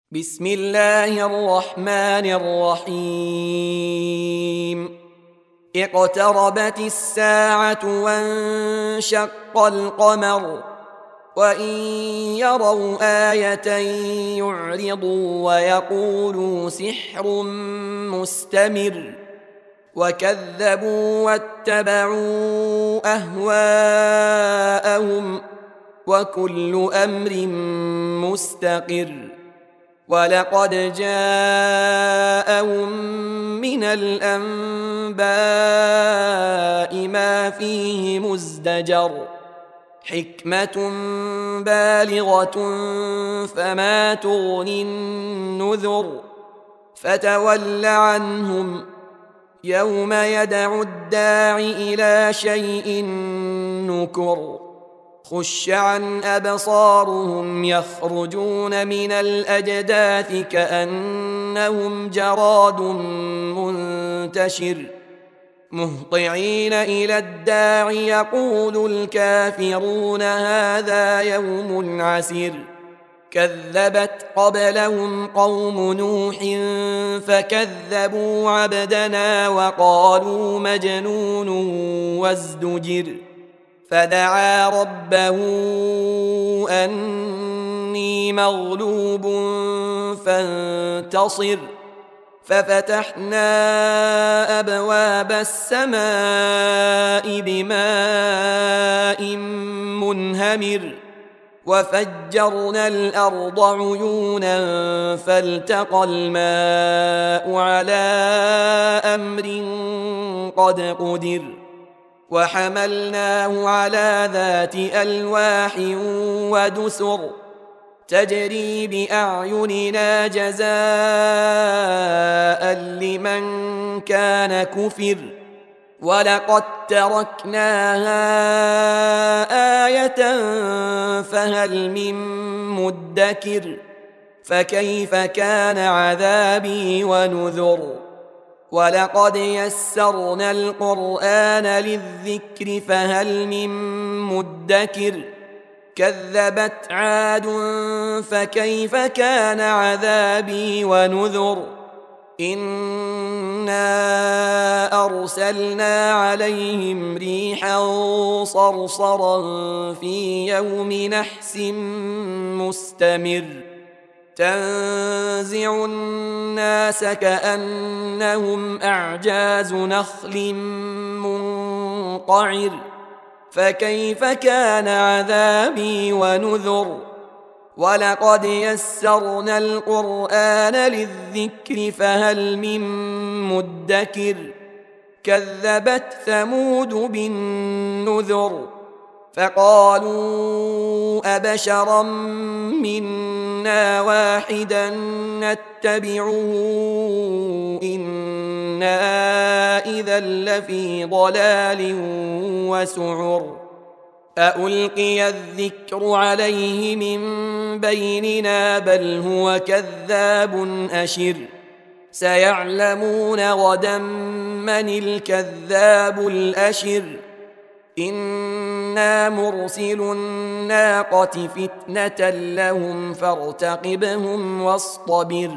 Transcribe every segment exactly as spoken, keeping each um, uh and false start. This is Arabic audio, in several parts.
بسم الله الرحمن الرحيم اقتربت الساعة وانشق القمر وإن يروا آية يعرضوا ويقولوا سحر مستمر وكذبوا واتبعوا أهواءهم وكل أمر مستقر ولقد جاءهم من الأنباء ما فيه مزدجر حكمة بالغة فما تغني النذر فتول عنهم يوم يدعو الداع إلى شيء نكر خش عن أبصارهم يخرجون من الأجداث كأنهم جراد منتشر مهطعين إلى الداع يقول الكافرون هذا يوم عسير كذبت قبلهم قوم نوح فكذبوا عبدنا وقالوا مجنون وازدجر فدعا ربه أني مغلوب فانتصر ففتحنا أبواب السماء بماء منهمر وفجرنا الأرض عيونا فالتقى الماء على أمر قد قدر وحملناه على ذات ألواح ودسر تجري بأعيننا جزاء لمن كان كفر ولقد تركناها آية فهل من مدكر فكيف كان عذابي ونذر ولقد يسرنا القرآن للذكر فهل من مدكر كذبت عاد فكيف كان عذابي ونذر إنا أرسلنا عليهم ريحا صرصرا في يوم نحس مستمر تنزع الناس كأنهم أعجاز نخل منقعر فكيف كان عذابي ونذر ولقد يسرنا القرآن للذكر فهل من مدكر كذبت ثمود بالنذر فقالوا أبشرا منا واحدا نتبعه إنا إذا لفي ضلال وسعر أألقي الذكر عليه من بيننا بل هو كذاب أشر سيعلمون غدا من الكذاب الأشر إنا مرسل الناقة فتنة لهم فارتقبهم واصطبر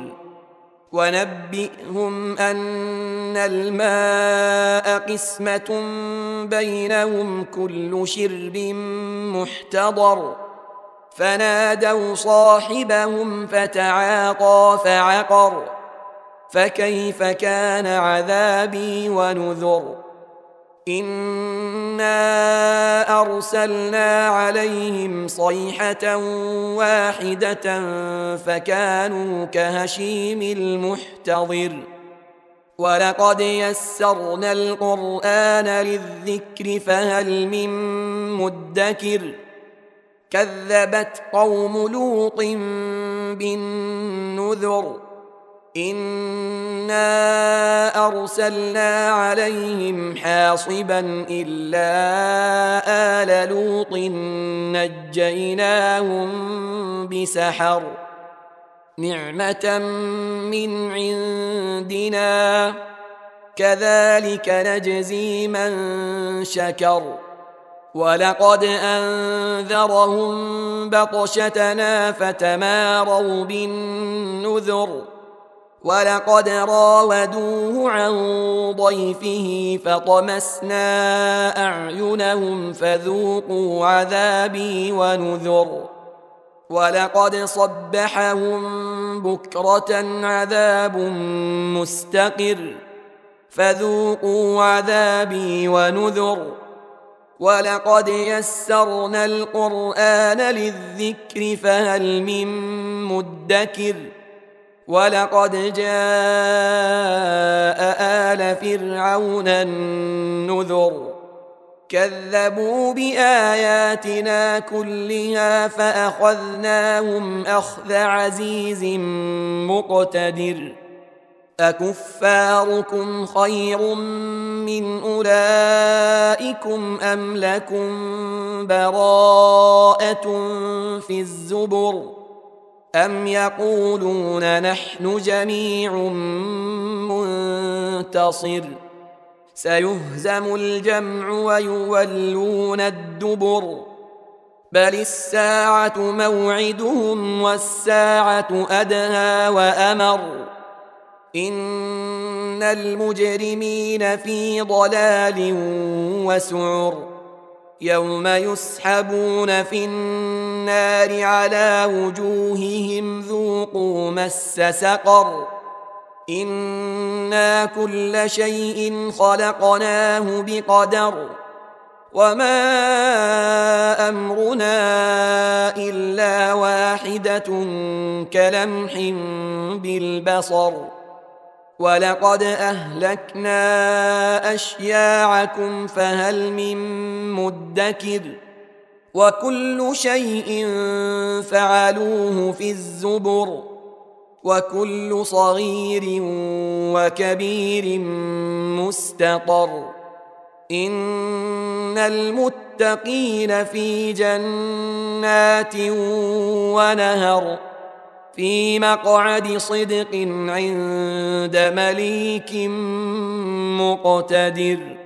ونبئهم أن الماء قسمة بينهم كل شرب محتضر فنادوا صاحبهم فتعاطى فعقر فكيف كان عذابي ونذر إنا أرسلنا عليهم صيحة واحدة فكانوا كهشيم المحتضر ولقد يسرنا القرآن للذكر فهل من مدكر كذبت قوم لوط بالنذر إنا أرسلنا عليهم حاصبا إلا آل لوط نجيناهم بسحر نعمة من عندنا كذلك نجزي من شكر ولقد أنذرهم بطشتنا فتماروا بالنذر ولقد راودوه عن ضيفه فطمسنا أعينهم فذوقوا عذابي ونذر ولقد صبحهم بكرة عذاب مستقر فذوقوا عذابي ونذر ولقد يسرنا القرآن للذكر فهل من مدكر ولقد جاء آل فرعون النذر كذبوا بآياتنا كلها فأخذناهم أخذ عزيز مقتدر أكفاركم خير من أولئكم أم لكم براءة في الزبر أم يقولون نحن جميع منتصر سيهزم الجمع ويولون الدبر بل الساعة موعدهم والساعة أدهى وأمر إن المجرمين في ضلال وسعر يوم يسحبون في النار على وجوههم ذوقوا مس سقر إنا كل شيء خلقناه بقدر وما أمرنا إلا واحدة كلمح بالبصر ولقد أهلكنا أشياعكم فهل من مدكر وكل شيء فعلوه في الزبر وكل صغير وكبير مستطر إن المتقين في جنات ونهر في مقعد صدق عند مليك مقتدر.